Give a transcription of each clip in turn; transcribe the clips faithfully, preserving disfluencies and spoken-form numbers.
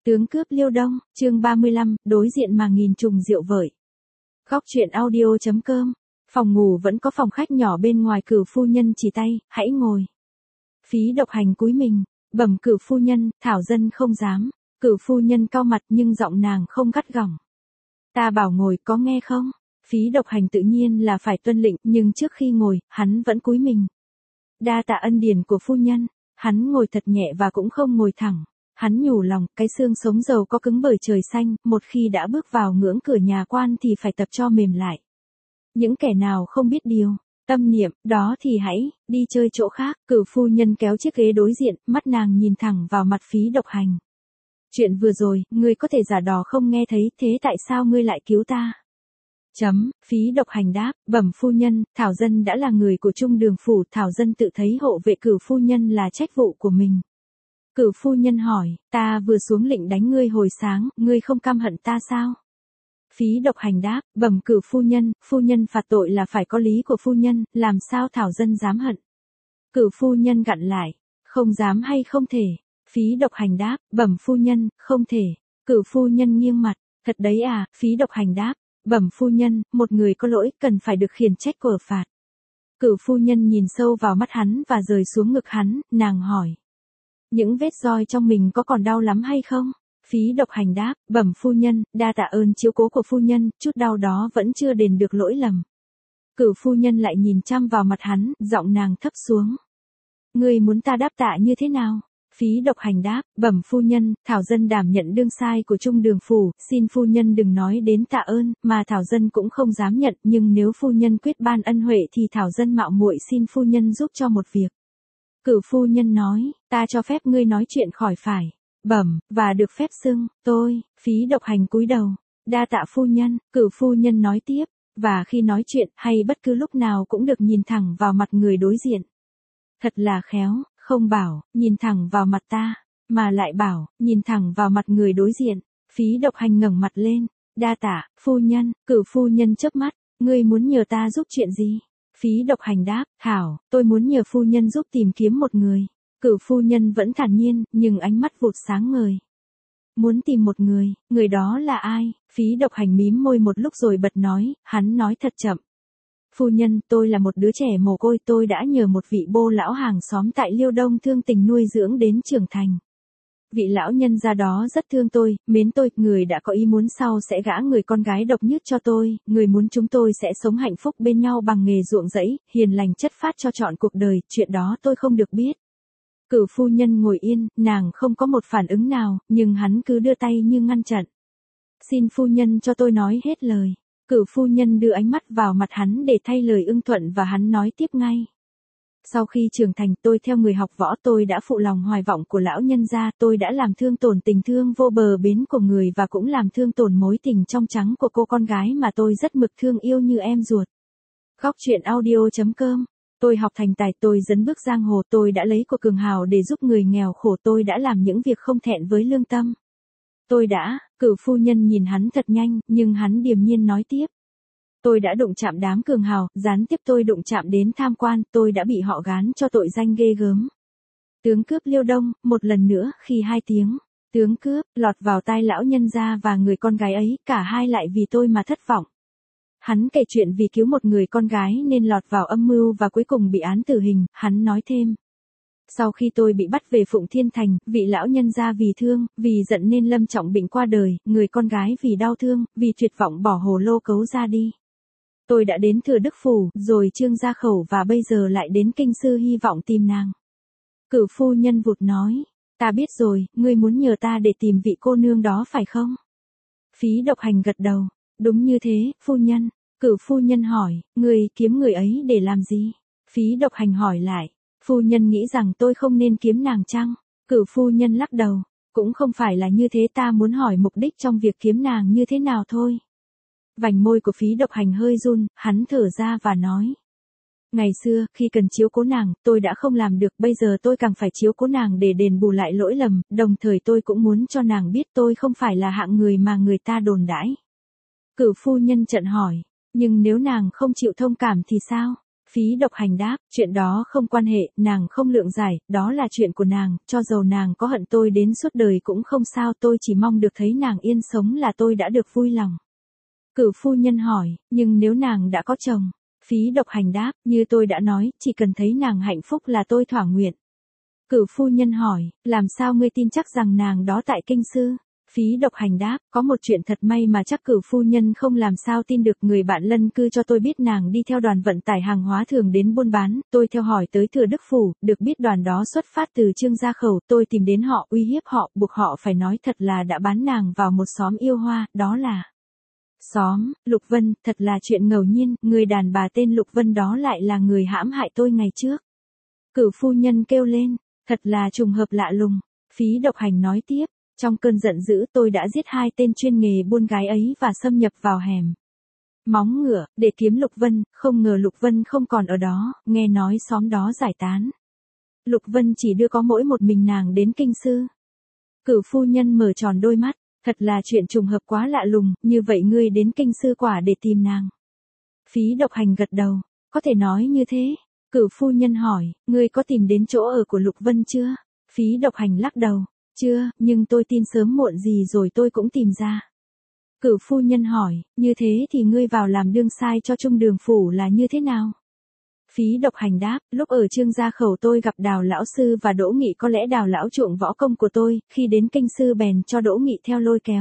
Tướng cướp Liêu Đông, chương ba mươi lăm, đối diện mà nghìn trùng rượu vợi. Góc truyện audio chấm com. Phòng ngủ vẫn có phòng khách nhỏ bên ngoài. Cửu phu nhân chỉ tay, hãy ngồi. Phí Độc Hành cúi mình, bẩm cửu phu nhân, thảo dân không dám. Cửu phu nhân cau mặt nhưng giọng nàng không gắt gỏng. Ta bảo ngồi có nghe không? Phí Độc Hành tự nhiên là phải tuân lệnh, nhưng trước khi ngồi, hắn vẫn cúi mình. Đa tạ ân điển của phu nhân. Hắn ngồi thật nhẹ và cũng không ngồi thẳng. Hắn nhủ lòng, cái xương sống giàu có cứng bởi trời xanh, một khi đã bước vào ngưỡng cửa nhà quan thì phải tập cho mềm lại. Những kẻ nào không biết điều, tâm niệm, đó thì hãy, đi chơi chỗ khác. Cửu phu nhân kéo chiếc ghế đối diện, mắt nàng nhìn thẳng vào mặt Phí Độc Hành. Chuyện vừa rồi, ngươi có thể giả đò không nghe thấy, thế tại sao ngươi lại cứu ta? Chấm, Phí Độc Hành đáp, bẩm phu nhân, thảo dân đã là người của Trung Đường phủ, thảo dân tự thấy hộ vệ cửu phu nhân là trách vụ của mình. Cửu phu nhân hỏi, ta vừa xuống lệnh đánh ngươi hồi sáng, ngươi không căm hận ta sao? Phí Độc Hành đáp, bẩm cửu phu nhân, phu nhân phạt tội là phải có lý của phu nhân, làm sao thảo dân dám hận? Cửu phu nhân gặn lại, không dám hay không thể? Phí Độc Hành đáp, bẩm phu nhân, không thể. Cửu phu nhân nghiêng mặt, thật đấy à? Phí Độc Hành đáp, bẩm phu nhân, một người có lỗi cần phải được khiển trách của phạt. Cửu phu nhân nhìn sâu vào mắt hắn và rời xuống ngực hắn, nàng hỏi. Những vết roi trong mình có còn đau lắm hay không? Phí Độc Hành đáp, bẩm phu nhân, đa tạ ơn chiếu cố của phu nhân, chút đau đó vẫn chưa đền được lỗi lầm. Cửu phu nhân lại nhìn chăm vào mặt hắn, giọng nàng thấp xuống. Ngươi muốn ta đáp tạ như thế nào? Phí Độc Hành đáp, bẩm phu nhân, thảo dân đảm nhận đương sai của Trung Đường phủ, xin phu nhân đừng nói đến tạ ơn, mà thảo dân cũng không dám nhận, nhưng nếu phu nhân quyết ban ân huệ thì thảo dân mạo muội xin phu nhân giúp cho một việc. Cửu phu nhân nói, ta cho phép ngươi nói chuyện khỏi phải. Bẩm, và được phép xưng, tôi. Phí Độc Hành cúi đầu. Đa tạ phu nhân. Cửu phu nhân nói tiếp, và khi nói chuyện hay bất cứ lúc nào cũng được nhìn thẳng vào mặt người đối diện. Thật là khéo, không bảo, nhìn thẳng vào mặt ta, mà lại bảo, nhìn thẳng vào mặt người đối diện. Phí Độc Hành ngẩng mặt lên. Đa tạ, phu nhân. Cửu phu nhân chớp mắt, ngươi muốn nhờ ta giúp chuyện gì? Phí Độc Hành đáp, thảo, tôi muốn nhờ phu nhân giúp tìm kiếm một người. Cửu phu nhân vẫn thản nhiên, nhưng ánh mắt vụt sáng ngời. Muốn tìm một người, người đó là ai? Phí Độc Hành mím môi một lúc rồi bật nói, hắn nói thật chậm. Phu nhân, tôi là một đứa trẻ mồ côi, tôi đã nhờ một vị bô lão hàng xóm tại Liêu Đông thương tình nuôi dưỡng đến trưởng thành. Vị lão nhân gia đó rất thương tôi, mến tôi, người đã có ý muốn sau sẽ gả người con gái độc nhất cho tôi, người muốn chúng tôi sẽ sống hạnh phúc bên nhau bằng nghề ruộng rẫy, hiền lành chất phác cho trọn cuộc đời, chuyện đó tôi không được biết. Cửu phu nhân ngồi yên, nàng không có một phản ứng nào, nhưng hắn cứ đưa tay như ngăn chặn. Xin phu nhân cho tôi nói hết lời. Cửu phu nhân đưa ánh mắt vào mặt hắn để thay lời ưng thuận và hắn nói tiếp ngay. Sau khi trưởng thành tôi theo người học võ, tôi đã phụ lòng hoài vọng của lão nhân gia, tôi đã làm thương tổn tình thương vô bờ bến của người và cũng làm thương tổn mối tình trong trắng của cô con gái mà tôi rất mực thương yêu như em ruột. Góc truyện audio chấm com. Tôi học thành tài, tôi dấn bước giang hồ, tôi đã lấy của cường hào để giúp người nghèo khổ, tôi đã làm những việc không thẹn với lương tâm. Tôi đã, cửu phu nhân nhìn hắn thật nhanh, nhưng hắn điềm nhiên nói tiếp. Tôi đã đụng chạm đám cường hào, gián tiếp tôi đụng chạm đến tham quan, tôi đã bị họ gán cho tội danh ghê gớm. Tướng cướp Liêu Đông, một lần nữa, khi hai tiếng, tướng cướp, lọt vào tai lão nhân gia và người con gái ấy, cả hai lại vì tôi mà thất vọng. Hắn kể chuyện vì cứu một người con gái nên lọt vào âm mưu và cuối cùng bị án tử hình, hắn nói thêm. Sau khi tôi bị bắt về Phụng Thiên Thành, vị lão nhân gia vì thương, vì giận nên lâm trọng bệnh qua đời, người con gái vì đau thương, vì tuyệt vọng bỏ hồ lô cấu ra đi. Tôi đã đến Thừa Đức Phủ, rồi Trương Gia Khẩu và bây giờ lại đến Kinh Sư hy vọng tìm nàng. Cửu phu nhân vụt nói, ta biết rồi, ngươi muốn nhờ ta để tìm vị cô nương đó phải không? Phí Độc Hành gật đầu, đúng như thế, phu nhân. Cửu phu nhân hỏi, ngươi kiếm người ấy để làm gì? Phí Độc Hành hỏi lại, phu nhân nghĩ rằng tôi không nên kiếm nàng chăng? Cửu phu nhân lắc đầu, cũng không phải là như thế, ta muốn hỏi mục đích trong việc kiếm nàng như thế nào thôi. Vành môi của Phí Độc Hành hơi run, hắn thở ra và nói. Ngày xưa, khi cần chiếu cố nàng, tôi đã không làm được, bây giờ tôi càng phải chiếu cố nàng để đền bù lại lỗi lầm, đồng thời tôi cũng muốn cho nàng biết tôi không phải là hạng người mà người ta đồn đãi. Cửu phu nhân trợn hỏi, nhưng nếu nàng không chịu thông cảm thì sao? Phí độc hành đáp, chuyện đó không quan hệ, nàng không lượng giải, đó là chuyện của nàng, cho dầu nàng có hận tôi đến suốt đời cũng không sao, tôi chỉ mong được thấy nàng yên sống là tôi đã được vui lòng. Cửu phu nhân hỏi, nhưng nếu nàng đã có chồng? Phí độc hành đáp, như tôi đã nói, chỉ cần thấy nàng hạnh phúc là tôi thỏa nguyện. Cửu phu nhân hỏi, làm sao ngươi tin chắc rằng nàng đó tại kinh sư? Phí độc hành đáp, có một chuyện thật may mà chắc cửu phu nhân không làm sao tin được, người bạn lân cư cho tôi biết nàng đi theo đoàn vận tải hàng hóa thường đến buôn bán, tôi theo hỏi tới Thừa Đức Phủ, được biết đoàn đó xuất phát từ Trương Gia Khẩu, tôi tìm đến họ uy hiếp họ, buộc họ phải nói thật là đã bán nàng vào một xóm yêu hoa, đó là xóm Lục Vân, thật là chuyện ngẫu nhiên, người đàn bà tên Lục Vân đó lại là người hãm hại tôi ngày trước. Cửu phu nhân kêu lên, thật là trùng hợp lạ lùng. Phí độc hành nói tiếp, trong cơn giận dữ tôi đã giết hai tên chuyên nghề buôn gái ấy và xâm nhập vào hẻm móng ngựa, để kiếm Lục Vân, không ngờ Lục Vân không còn ở đó, nghe nói xóm đó giải tán. Lục Vân chỉ đưa có mỗi một mình nàng đến kinh sư. Cửu phu nhân mở tròn đôi mắt, thật là chuyện trùng hợp quá lạ lùng, như vậy ngươi đến kinh sư quả để tìm nàng. Phí độc hành gật đầu, có thể nói như thế. Cửu phu nhân hỏi, ngươi có tìm đến chỗ ở của Lục Vân chưa? Phí độc hành lắc đầu, chưa, nhưng tôi tin sớm muộn gì rồi tôi cũng tìm ra. Cửu phu nhân hỏi, như thế thì ngươi vào làm đương sai cho Trung Đường Phủ là như thế nào? Phí độc hành đáp, lúc ở Trương Gia Khẩu tôi gặp Đào lão sư và Đỗ Nghị, có lẽ Đào lão chuộng võ công của tôi, khi đến kinh sư bèn cho Đỗ Nghị theo lôi kéo.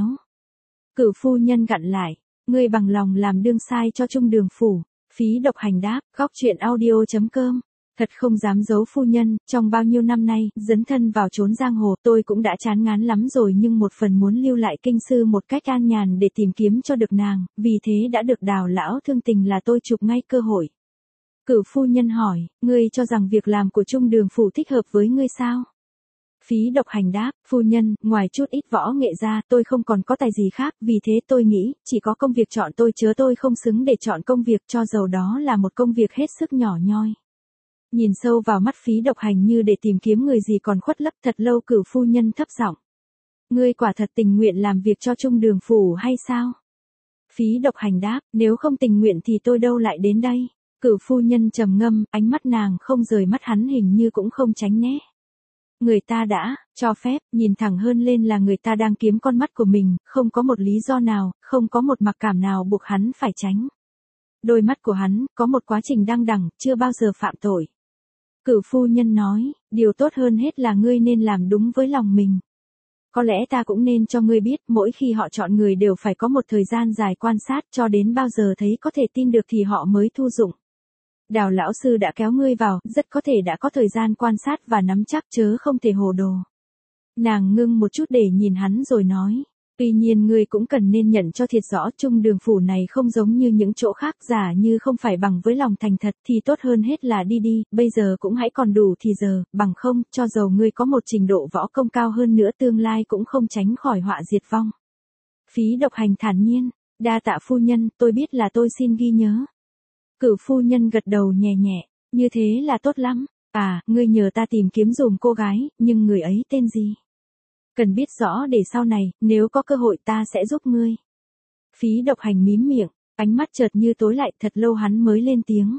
Cửu phu nhân gặn lại, ngươi bằng lòng làm đương sai cho Trung Đường Phủ. Phí độc hành đáp, góc truyện audio chấm com. Thật không dám giấu phu nhân, trong bao nhiêu năm nay, dấn thân vào chốn giang hồ, tôi cũng đã chán ngán lắm rồi, nhưng một phần muốn lưu lại kinh sư một cách an nhàn để tìm kiếm cho được nàng, vì thế đã được Đào lão thương tình là tôi chụp ngay cơ hội. Cửu phu nhân hỏi, ngươi cho rằng việc làm của Trung Đường Phủ thích hợp với ngươi sao? Phí độc hành đáp, phu nhân, ngoài chút ít võ nghệ ra, tôi không còn có tài gì khác, vì thế tôi nghĩ, chỉ có công việc chọn tôi, chớ tôi không xứng để chọn công việc, cho dầu đó là một công việc hết sức nhỏ nhoi. Nhìn sâu vào mắt phí độc hành như để tìm kiếm người gì còn khuất lấp, thật lâu Cửu phu nhân thấp giọng. Ngươi quả thật tình nguyện làm việc cho Trung Đường Phủ hay sao? Phí độc hành đáp, nếu không tình nguyện thì tôi đâu lại đến đây. Cửu phu nhân trầm ngâm, ánh mắt nàng không rời mắt hắn, hình như cũng không tránh né. Người ta đã cho phép, nhìn thẳng hơn lên là người ta đang kiếm con mắt của mình, không có một lý do nào, không có một mặc cảm nào buộc hắn phải tránh. Đôi mắt của hắn, có một quá trình đăng đẳng, chưa bao giờ phạm tội. Cửu phu nhân nói, điều tốt hơn hết là ngươi nên làm đúng với lòng mình. Có lẽ ta cũng nên cho ngươi biết, mỗi khi họ chọn người đều phải có một thời gian dài quan sát, cho đến bao giờ thấy có thể tin được thì họ mới thu dụng. Đào lão sư đã kéo ngươi vào, rất có thể đã có thời gian quan sát và nắm chắc, chớ không thể hồ đồ. Nàng ngưng một chút để nhìn hắn rồi nói, tuy nhiên ngươi cũng cần nên nhận cho thiệt rõ, Trung Đường Phủ này không giống như những chỗ khác, giả như không phải bằng với lòng thành thật thì tốt hơn hết là đi đi, bây giờ cũng hãy còn đủ thì giờ, bằng không, cho dầu ngươi có một trình độ võ công cao hơn nữa, tương lai cũng không tránh khỏi họa diệt vong. Phí độc hành thản nhiên, đa tạ phu nhân, tôi biết là tôi xin ghi nhớ. Cửu phu nhân gật đầu nhẹ nhẹ, như thế là tốt lắm. À, ngươi nhờ ta tìm kiếm dùm cô gái, nhưng người ấy tên gì? Cần biết rõ để sau này, nếu có cơ hội ta sẽ giúp ngươi. Phí độc hành mím miệng, ánh mắt chợt như tối lại, thật lâu hắn mới lên tiếng.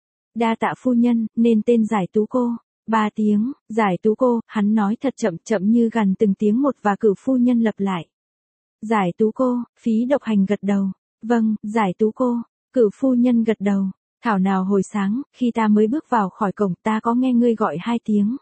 Đa tạ phu nhân, nên tên Giải Tú cô. Ba tiếng, Giải Tú cô, hắn nói thật chậm chậm như gần từng tiếng một và Cửu phu nhân lặp lại. Giải Tú cô, phí độc hành gật đầu. Vâng, Giải Tú cô. Cửu phu nhân gật đầu, thảo nào hồi sáng, khi ta mới bước vào khỏi cổng ta có nghe ngươi gọi hai tiếng.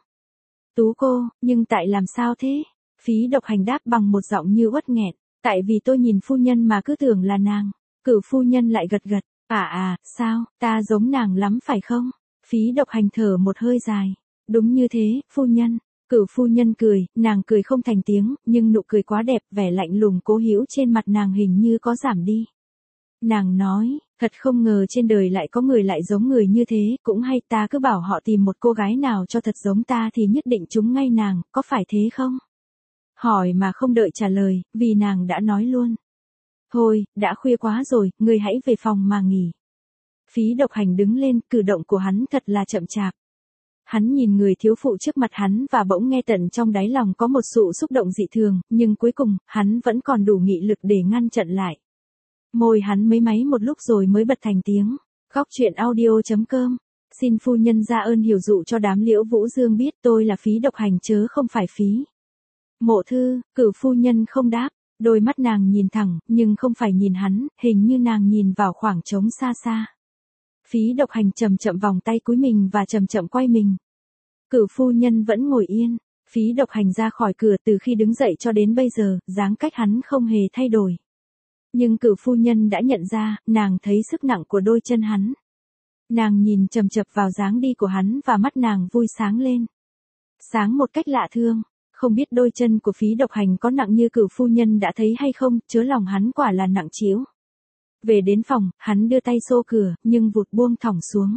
Tú cô, nhưng tại làm sao thế? Phí độc hành đáp bằng một giọng như uất nghẹn, tại vì tôi nhìn phu nhân mà cứ tưởng là nàng. Cửu phu nhân lại gật gật, à à, sao, ta giống nàng lắm phải không? Phí độc hành thở một hơi dài, đúng như thế, phu nhân. Cửu phu nhân cười, nàng cười không thành tiếng, nhưng nụ cười quá đẹp, vẻ lạnh lùng cố hữu trên mặt nàng hình như có giảm đi. Nàng nói, thật không ngờ trên đời lại có người lại giống người như thế, cũng hay, ta cứ bảo họ tìm một cô gái nào cho thật giống ta thì nhất định chúng ngay nàng, có phải thế không? Hỏi mà không đợi trả lời, vì nàng đã nói luôn. Thôi, đã khuya quá rồi, ngươi hãy về phòng mà nghỉ. Phí độc hành đứng lên, cử động của hắn thật là chậm chạp. Hắn nhìn người thiếu phụ trước mặt hắn và bỗng nghe tận trong đáy lòng có một sự xúc động dị thường, nhưng cuối cùng, hắn vẫn còn đủ nghị lực để ngăn chặn lại. Môi hắn mấy máy một lúc rồi mới bật thành tiếng. Góc truyện audio chấm com Xin phu nhân ra ơn hiểu dụ cho đám Liễu Vũ Dương biết tôi là Phí Độc Hành chớ không phải Phí Mộ Thư. Cửu phu nhân không đáp, đôi mắt nàng nhìn thẳng, nhưng không phải nhìn hắn, hình như nàng nhìn vào khoảng trống xa xa. Phí Độc Hành chậm chậm vòng tay cúi mình và chậm chậm quay mình. Cửu phu nhân vẫn ngồi yên. Phí Độc Hành ra khỏi cửa từ khi đứng dậy cho đến bây giờ, dáng cách hắn không hề thay đổi. Nhưng cửu phu nhân đã nhận ra, nàng thấy sức nặng của đôi chân hắn. Nàng nhìn chầm chập vào dáng đi của hắn và mắt nàng vui sáng lên. Sáng một cách lạ thương, không biết đôi chân của Phí Độc Hành có nặng như cửu phu nhân đã thấy hay không, chớ lòng hắn quả là nặng trĩu. Về đến phòng, hắn đưa tay xô cửa, nhưng vụt buông thõng xuống.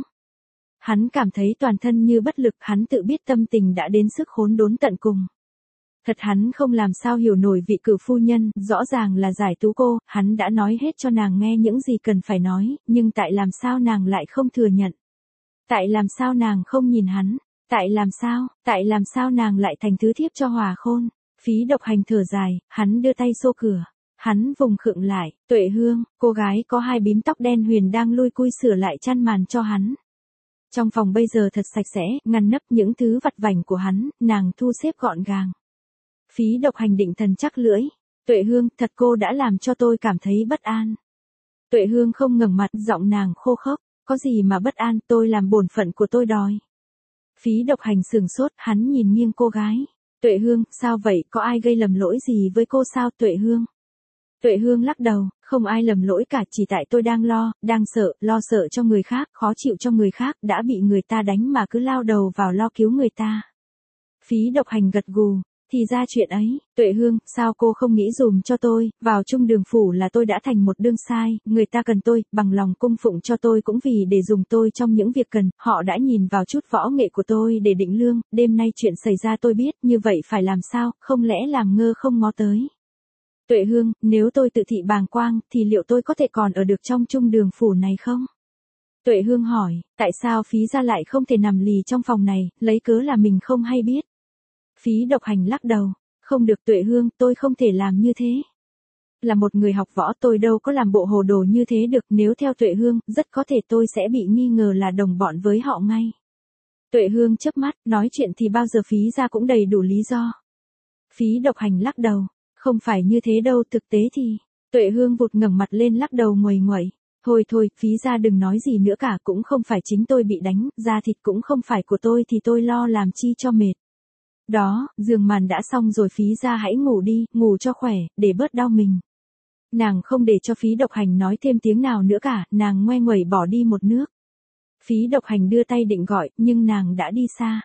Hắn cảm thấy toàn thân như bất lực, hắn tự biết tâm tình đã đến sức khốn đốn tận cùng. Thật hắn không làm sao hiểu nổi vị cửu phu nhân, rõ ràng là Giải Tú cô, hắn đã nói hết cho nàng nghe những gì cần phải nói, nhưng tại làm sao nàng lại không thừa nhận? Tại làm sao nàng không nhìn hắn? Tại làm sao, tại làm sao nàng lại thành thứ thiếp cho Hòa Khôn? Phí Độc Hành thở dài, hắn đưa tay xô cửa. Hắn vùng khựng lại, Tuệ Hương, cô gái có hai bím tóc đen huyền đang lui cui sửa lại chăn màn cho hắn. Trong phòng bây giờ thật sạch sẽ, ngăn nắp những thứ vặt vảnh của hắn, nàng thu xếp gọn gàng. Phí Độc Hành định thần chắc lưỡi. Tuệ Hương, thật cô đã làm cho tôi cảm thấy bất an. Tuệ Hương không ngẩng mặt, giọng nàng khô khốc. Có gì mà bất an, tôi làm bổn phận của tôi đòi. Phí Độc Hành sừng sốt, hắn nhìn nghiêng cô gái. Tuệ Hương, sao vậy, có ai gây lầm lỗi gì với cô sao Tuệ Hương? Tuệ Hương lắc đầu, không ai lầm lỗi cả, chỉ tại tôi đang lo, đang sợ, lo sợ cho người khác, khó chịu cho người khác, đã bị người ta đánh mà cứ lao đầu vào lo cứu người ta. Phí Độc Hành gật gù, thì ra chuyện ấy, Tuệ Hương, sao cô không nghĩ dùm cho tôi, vào Trung Đường phủ là tôi đã thành một đương sai, người ta cần tôi, bằng lòng cung phụng cho tôi cũng vì để dùng tôi trong những việc cần, họ đã nhìn vào chút võ nghệ của tôi để định lương, đêm nay chuyện xảy ra tôi biết, như vậy phải làm sao, không lẽ làm ngơ không ngó tới. Tuệ Hương, nếu tôi tự thị bàng quang, thì liệu tôi có thể còn ở được trong Trung Đường phủ này không? Tuệ Hương hỏi, tại sao Phí gia lại không thể nằm lì trong phòng này, lấy cớ là mình không hay biết. Phí Độc Hành lắc đầu, không được Tuệ Hương, tôi không thể làm như thế. Là một người học võ tôi đâu có làm bộ hồ đồ như thế được, nếu theo Tuệ Hương, rất có thể tôi sẽ bị nghi ngờ là đồng bọn với họ ngay. Tuệ Hương chớp mắt, nói chuyện thì bao giờ Phí gia cũng đầy đủ lý do. Phí Độc Hành lắc đầu. Không phải như thế đâu, thực tế thì, Tuệ Hương vụt ngẩng mặt lên lắc đầu nguầy nguậy. Thôi thôi, Phí gia đừng nói gì nữa cả, cũng không phải chính tôi bị đánh, da thịt cũng không phải của tôi thì tôi lo làm chi cho mệt. Đó, giường màn đã xong rồi, Phí gia hãy ngủ đi, ngủ cho khỏe, để bớt đau mình. Nàng không để cho Phí Độc Hành nói thêm tiếng nào nữa cả, nàng ngoe nguẩy bỏ đi một nước. Phí Độc Hành đưa tay định gọi, nhưng nàng đã đi xa.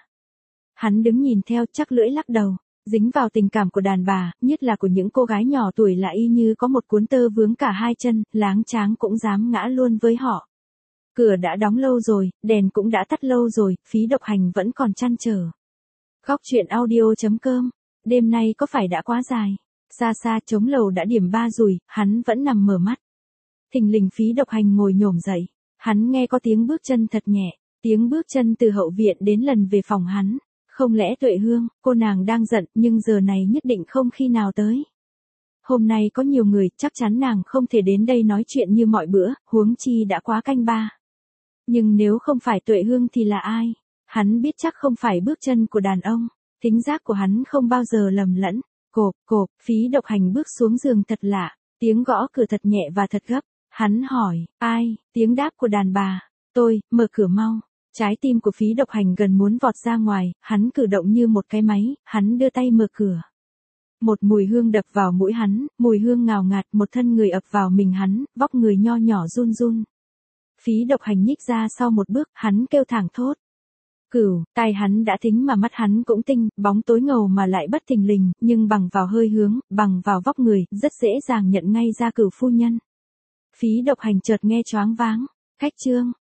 Hắn đứng nhìn theo, chắc lưỡi lắc đầu. Dính vào tình cảm của đàn bà, nhất là của những cô gái nhỏ tuổi là y như có một cuốn tơ vướng cả hai chân, láng tráng cũng dám ngã luôn với họ. Cửa đã đóng lâu rồi, đèn cũng đã tắt lâu rồi, Phí Độc Hành vẫn còn trăn trở. Góc truyện audio chấm com, đêm nay có phải đã quá dài? Xa xa trống lầu đã điểm ba rùi, hắn vẫn nằm mở mắt. Thình lình Phí Độc Hành ngồi nhổm dậy, hắn nghe có tiếng bước chân thật nhẹ, tiếng bước chân từ hậu viện đến lần về phòng hắn. Không lẽ Tuệ Hương, cô nàng đang giận, nhưng giờ này nhất định không khi nào tới. Hôm nay có nhiều người, chắc chắn nàng không thể đến đây nói chuyện như mọi bữa, huống chi đã quá canh ba. Nhưng nếu không phải Tuệ Hương thì là ai? Hắn biết chắc không phải bước chân của đàn ông, thính giác của hắn không bao giờ lầm lẫn. Cộp, cộp, Phí Độc Hành bước xuống giường thật lạ, tiếng gõ cửa thật nhẹ và thật gấp. Hắn hỏi, ai? Tiếng đáp của đàn bà, tôi, mở cửa mau. Trái tim của Phí Độc Hành gần muốn vọt ra ngoài, hắn cử động như một cái máy, hắn đưa tay mở cửa. Một mùi hương đập vào mũi hắn, mùi hương ngào ngạt, một thân người ập vào mình hắn, vóc người nho nhỏ run run. Phí Độc Hành nhích ra sau một bước, hắn kêu thảng thốt. Cửu, tai hắn đã thính mà mắt hắn cũng tinh, bóng tối ngầu mà lại bất thình lình, nhưng bằng vào hơi hướng, bằng vào vóc người, rất dễ dàng nhận ngay ra Cửu phu nhân. Phí Độc Hành chợt nghe choáng váng, khách trương.